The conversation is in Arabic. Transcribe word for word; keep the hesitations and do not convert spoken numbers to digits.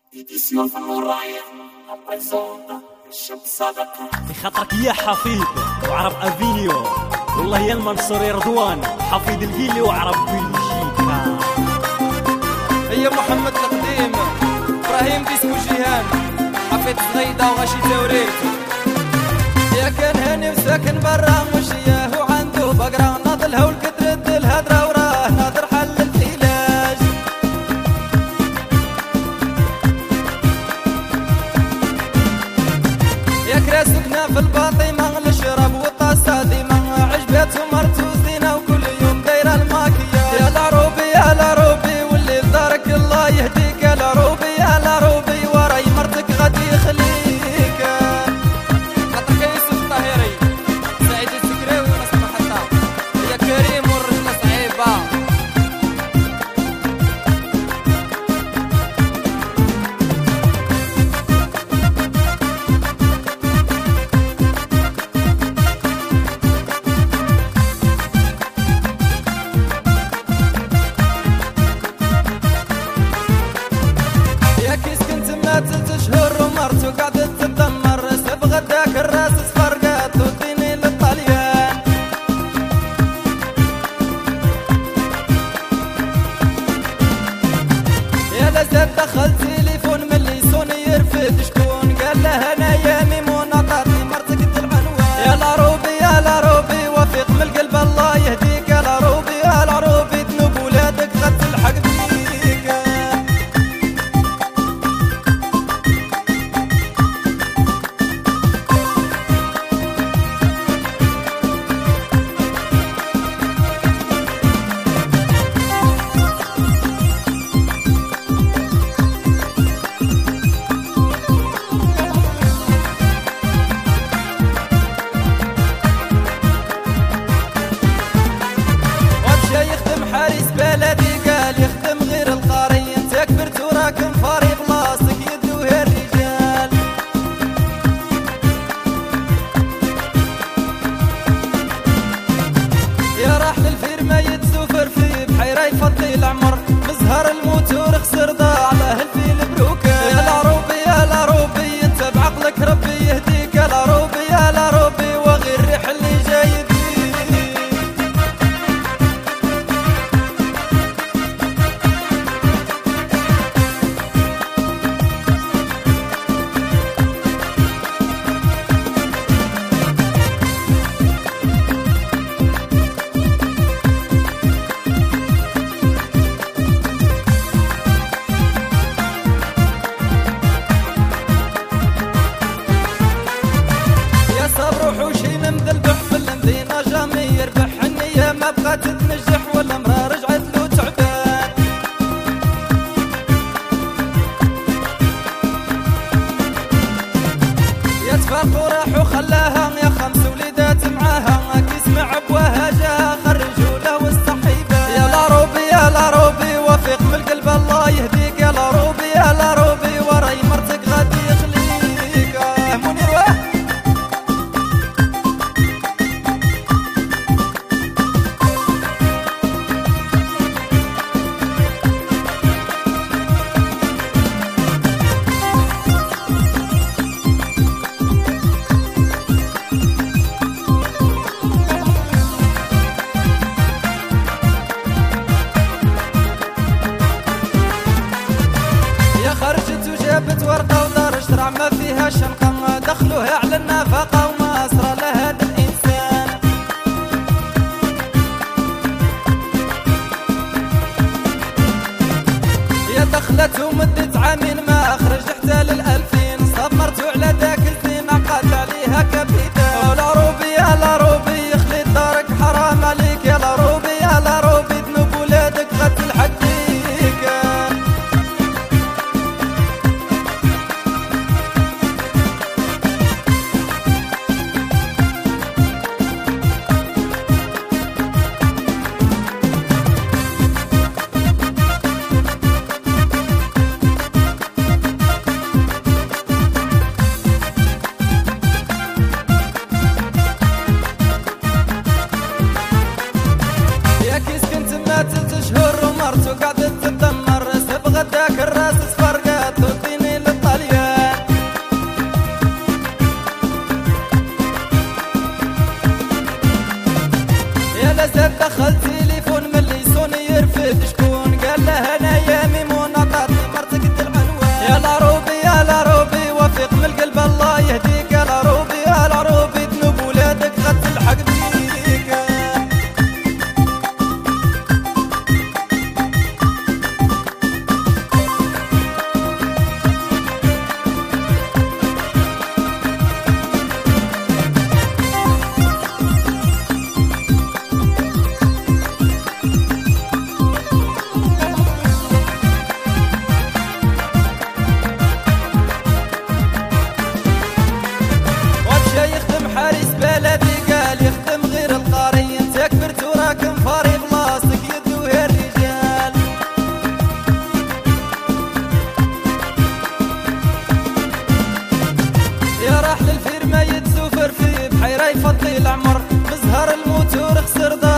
Edición Moraia apresenta الشمسادة بخاطرك يا حفيظ وعرب افينيو، والله يا المنصوري رضوان حفيظ الجيلي وعرب بلجيكا. هي محمد القديم ابراهيم ديسكو جيهان حفيظ صغيدة وغاشي توريت. يا كان هاني وساكن برا مشياه وعنده بقرة ناضلها والكترد الهدرة وراه ناظر حل العلاج. يا كراس سكنة في الباطي ما الشراب والطاسة ديما عجبات ومرتو زينة وكل يوم دايرة الماكياج. يا العروبي يا العروبي واللي في دارك الله يهديك. يا العروبي يا العروبي وراي مرتك غادي يخليك. خاطرك يا يوسف الطاهري سعيد السكراوي وناس محطة يا كريم والرجلة صعيبة. ثلاث شهور ومرتو قاعدة تتدمر سب غداك الراس صفرقات وديني للطليان. يا لزاد دخل تليفون من اللي سوني يرفد شكون قال له انا يا ميمون عطاتني مرتك العنوان. يا العروبي يا العروبي وفيق من القلب الله يهديك. يا العروبي يا العروبي ذنوب ولادك غد تلحق بيك. حارس بلدي قال يخدم غير القاري. انت كبرت وراكم فاري بلاصتك يدوها الرجال. يا راح للفيرما يتسوفر في بحيرة يفضي العمر. مزهر الموتور خسر ضاع له الفيل بروكال. يا العروبي يا العروبي انت بعقلك ربي يهديك. يا العروبي يا العروبي وغير الريح اللي جاي وحوشين مذلبح في المدينة جامي يربح. النية ما بغات تنجح والامرأة رجعت له تعبان. يا تفاق وراح وخلاها يا خمس وليدات معاها. كي سمع ابواها جاها خرجوا له والصحيبة. يا العروبي يا العروبي وفيق من القلب الله يهديك. يا العروبي يا العروبي وراي مرتك غادي يخليك. منير واه خرجت وجابت ورقة ودار اشترع ما فيها شنقة. دخلوها على النفقة وما أسرى لهذا الإنسان. يا دخلت ومدت عامين ما أخرج حتى للألفين. صبرت على ذاك الزين عقد عليها كابيتان. العروبي يا العروبي يخلي دارك حرام عليك. يا العروبي يا العروبي ذنوب ولادك غد تلحق بيك. ثلاث شهور ومرت وقعدت تتدمر. سب غداك الراس صفرقات وديني دخل تليفون من ليسون يرفد شكون قال له انا يا ميمون عطاتني مرتك العنوان. يا العروبي يا العروبي وفيق من القلب الله يهديك. يا العروبي يا العروبي ذنوب ولادك غد تلحق بيك. حارس بلدي قال يخدم غير القاري. انت كبرت وراكم فاري بلاصتك يدوه الرجال. يا راح للفير ما يتسوفر في بحيرة يفضي العمر. مزهر الموتور خسر